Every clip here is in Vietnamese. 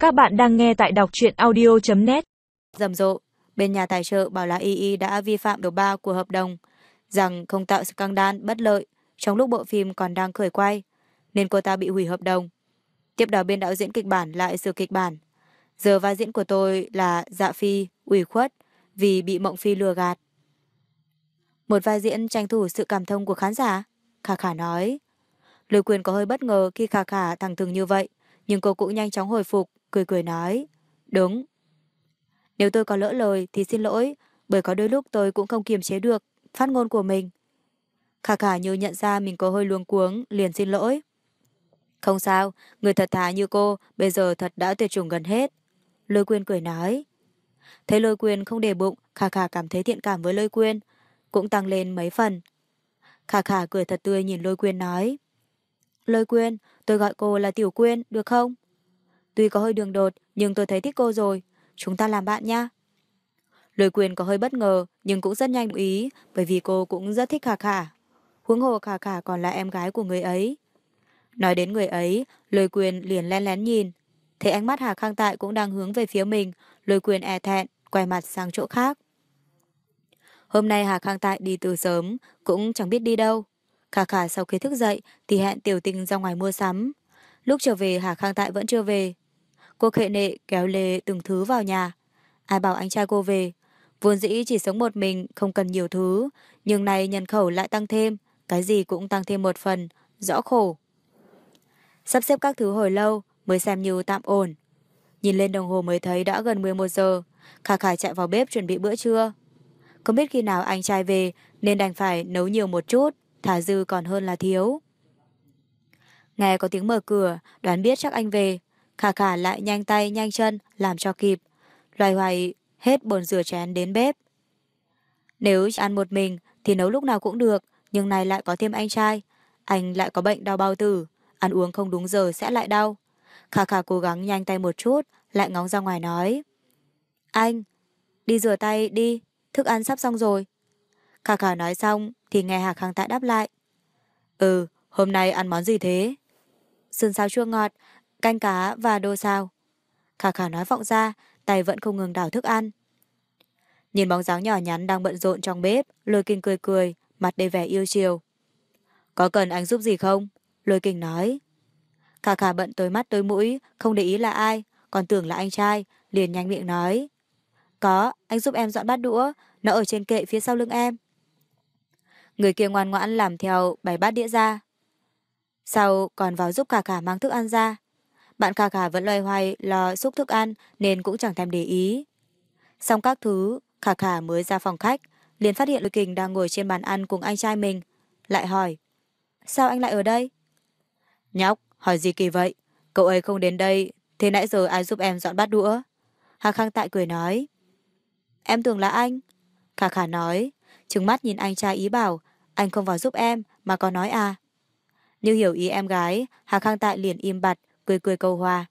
Các bạn đang nghe tại đọc truyện audio.net. Rầm rộ, bên nhà tài trợ bảo là Y đã vi phạm điều 3 của hợp đồng, rằng không tạo scandal bất lợi trong lúc bộ phim còn đang khởi quay, nên cô ta bị hủy hợp đồng. Tiếp đó bên đạo diễn kịch bản lại sửa kịch bản. Giờ vai diễn của tôi là Dạ Phi, ủy khuất vì bị Mộng Phi lừa gạt. Một vai diễn tranh thủ sự cảm thông của khán giả, Khả Khả nói. Lôi Quyền có hơi bất ngờ khi Khả Khả thẳng thừng như vậy, nhưng cô cũng nhanh chóng hồi phục, cười cười nói. Đúng. Nếu tôi có lỡ lời thì xin lỗi, bởi có đôi lúc tôi cũng không kiềm chế được phát ngôn của mình. Khả Khả như nhận ra mình có hơi luống cuống, liền xin lỗi. Không sao, người thật thà như cô bây giờ thật đã tuyệt chủng gần hết. Lôi Quyên cười nói. Thấy Lôi Quyên không để bụng, Khả Khả cảm thấy thiện cảm với Lôi Quyên, cũng tăng lên mấy phần. Khả Khả cười thật tươi nhìn Lôi Quyên nói. Lôi Quyên, tôi gọi cô là Tiểu Quyên, được không? Tuy có hơi đường đột, nhưng tôi thấy thích cô rồi. Chúng ta làm bạn nha. Lôi Quyên có hơi bất ngờ, nhưng cũng rất nhanh đồng ý, bởi vì cô cũng rất thích Khả Khả. Huống hồ Khả Khả còn là em gái của người ấy. Nói đến người ấy, Lôi Quyên liền lén lén nhìn. Thấy ánh mắt Hà Khang Tại cũng đang hướng về phía mình, Lôi Quyên e thẹn, quay mặt sang chỗ khác. Hôm nay Hà Khang Tại đi từ sớm, cũng chẳng biết đi đâu. Khả Khả sau khi thức dậy thì hẹn Tiểu Tình ra ngoài mua sắm. Lúc trở về Hà Khang Tại vẫn chưa về. Cô khệ nệ kéo lê từng thứ vào nhà. Ai bảo anh trai cô về. Vốn dĩ chỉ sống một mình, không cần nhiều thứ. Nhưng nay nhân khẩu lại tăng thêm. Cái gì cũng tăng thêm một phần. Rõ khổ. Sắp xếp các thứ hồi lâu mới xem như tạm ổn. Nhìn lên đồng hồ mới thấy đã gần 11 giờ. Khả Khả chạy vào bếp chuẩn bị bữa trưa. Không biết khi nào anh trai về nên đành phải nấu nhiều một chút. Thả dư còn hơn là thiếu. Nghe có tiếng mở cửa, đoán biết chắc anh về. Khả Khả lại nhanh tay nhanh chân làm cho kịp. Loay hoay hết bồn rửa chén đến bếp. Nếu chỉ ăn một mình thì nấu lúc nào cũng được, nhưng này lại có thêm anh trai. Anh lại có bệnh đau bao tử, ăn uống không đúng giờ sẽ lại đau. Khả Khả cố gắng nhanh tay một chút, lại ngóng ra ngoài nói. Anh, đi rửa tay đi, thức ăn sắp xong rồi. Khả Khả nói xong thì nghe Hà Khang Tại đáp lại. Ừ, hôm nay ăn món gì thế? Sườn xào chua ngọt, canh cá và đô xào. Khả Khả nói vọng ra, tay vẫn không ngừng đảo thức ăn. Nhìn bóng dáng nhỏ nhắn đang bận rộn trong bếp, Lôi Kinh cười cười, mặt đầy vẻ yêu chiều. Có cần anh giúp gì không? Lôi Kinh nói. Khả Khả bận tối mắt tối mũi, không để ý là ai, còn tưởng là anh trai, liền nhanh miệng nói. Có, anh giúp em dọn bát đũa, nó ở trên kệ phía sau lưng em. Người kia ngoan ngoãn làm theo bày bát đĩa ra. Sau còn vào giúp Khả Khả mang thức ăn ra. Bạn Khả Khả vẫn loay hoay lo xúc thức ăn nên cũng chẳng thèm để ý. Xong các thứ, Khả Khả mới ra phòng khách, liền phát hiện Lôi Kình đang ngồi trên bàn ăn cùng anh trai mình. Lại hỏi, sao anh lại ở đây? Nhóc, hỏi gì kỳ vậy? Cậu ấy không đến đây, thế nãy giờ ai giúp em dọn bát đũa? Hà Khang Tại cười nói. Em tưởng là anh. Khả Khả nói, trừng mắt nhìn anh trai ý bảo, anh không vào giúp em, mà có nói à. Như hiểu ý em gái, Hà Khang Tại liền im bặt, cười cười câu hòa.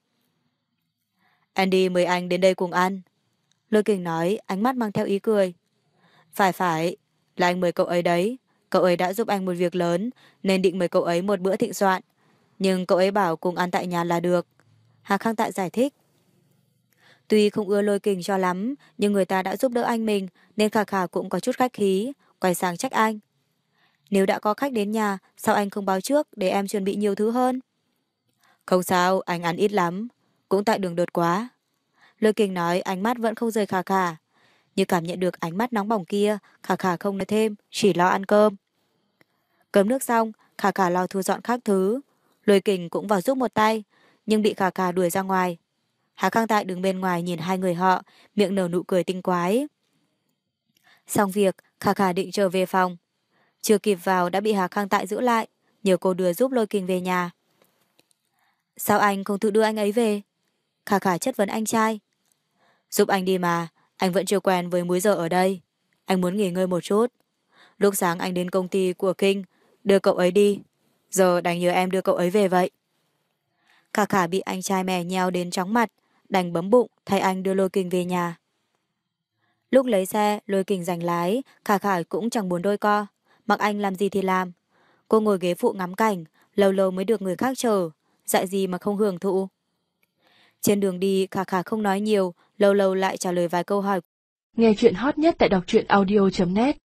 Andy mời anh đến đây cùng ăn. Lôi Kình nói, ánh mắt mang theo ý cười. Phải, là anh mời cậu ấy đấy. Cậu ấy đã giúp anh một việc lớn, nên định mời cậu ấy một bữa thịnh soạn. Nhưng cậu ấy bảo cùng ăn tại nhà là được. Hà Khang Tại giải thích. Tuy không ưa Lôi Kình cho lắm, nhưng người ta đã giúp đỡ anh mình, nên Khả Khả cũng có chút khách khí, quay sang trách anh. Nếu đã có khách đến nhà, sao anh không báo trước để em chuẩn bị nhiều thứ hơn? Không sao, anh ăn ít lắm. Cũng tại đường đột quá. Lôi Kình nói, ánh mắt vẫn không rời Khả Khả. Như cảm nhận được ánh mắt nóng bỏng kia, Khả Khả không nói thêm, chỉ lo ăn cơm. Cơm nước xong, Khả Khả lo thu dọn các thứ. Lôi Kình cũng vào giúp một tay, nhưng bị Khả Khả đuổi ra ngoài. Hà Khang Tại đứng bên ngoài nhìn hai người họ, miệng nở nụ cười tinh quái. Xong việc, Khả Khả định trở về phòng. Chưa kịp vào đã bị Hà Khang Tại giữ lại, nhờ cô đưa giúp Lôi Kình về nhà. Sao anh không tự đưa anh ấy về? Khả Khả chất vấn anh trai. Giúp anh đi mà, anh vẫn chưa quen với múi giờ ở đây. Anh muốn nghỉ ngơi một chút. Lúc sáng anh đến công ty của Kinh, đưa cậu ấy đi. Giờ đành nhờ em đưa cậu ấy về vậy. Khả Khả bị anh trai mè nheo đến chóng mặt, đành bấm bụng thay anh đưa Lôi Kình về nhà. Lúc lấy xe, Lôi Kình giành lái, Khả Khả cũng chẳng muốn đôi co. Mặc anh làm gì thì làm. Cô ngồi ghế phụ ngắm cảnh, lâu lâu mới được người khác chờ. Dạy gì mà không hưởng thụ. Trên đường đi, Khả Khả không nói nhiều, lâu lâu lại trả lời vài câu hỏi. Nghe chuyện hot nhất tại đọc truyện audio.net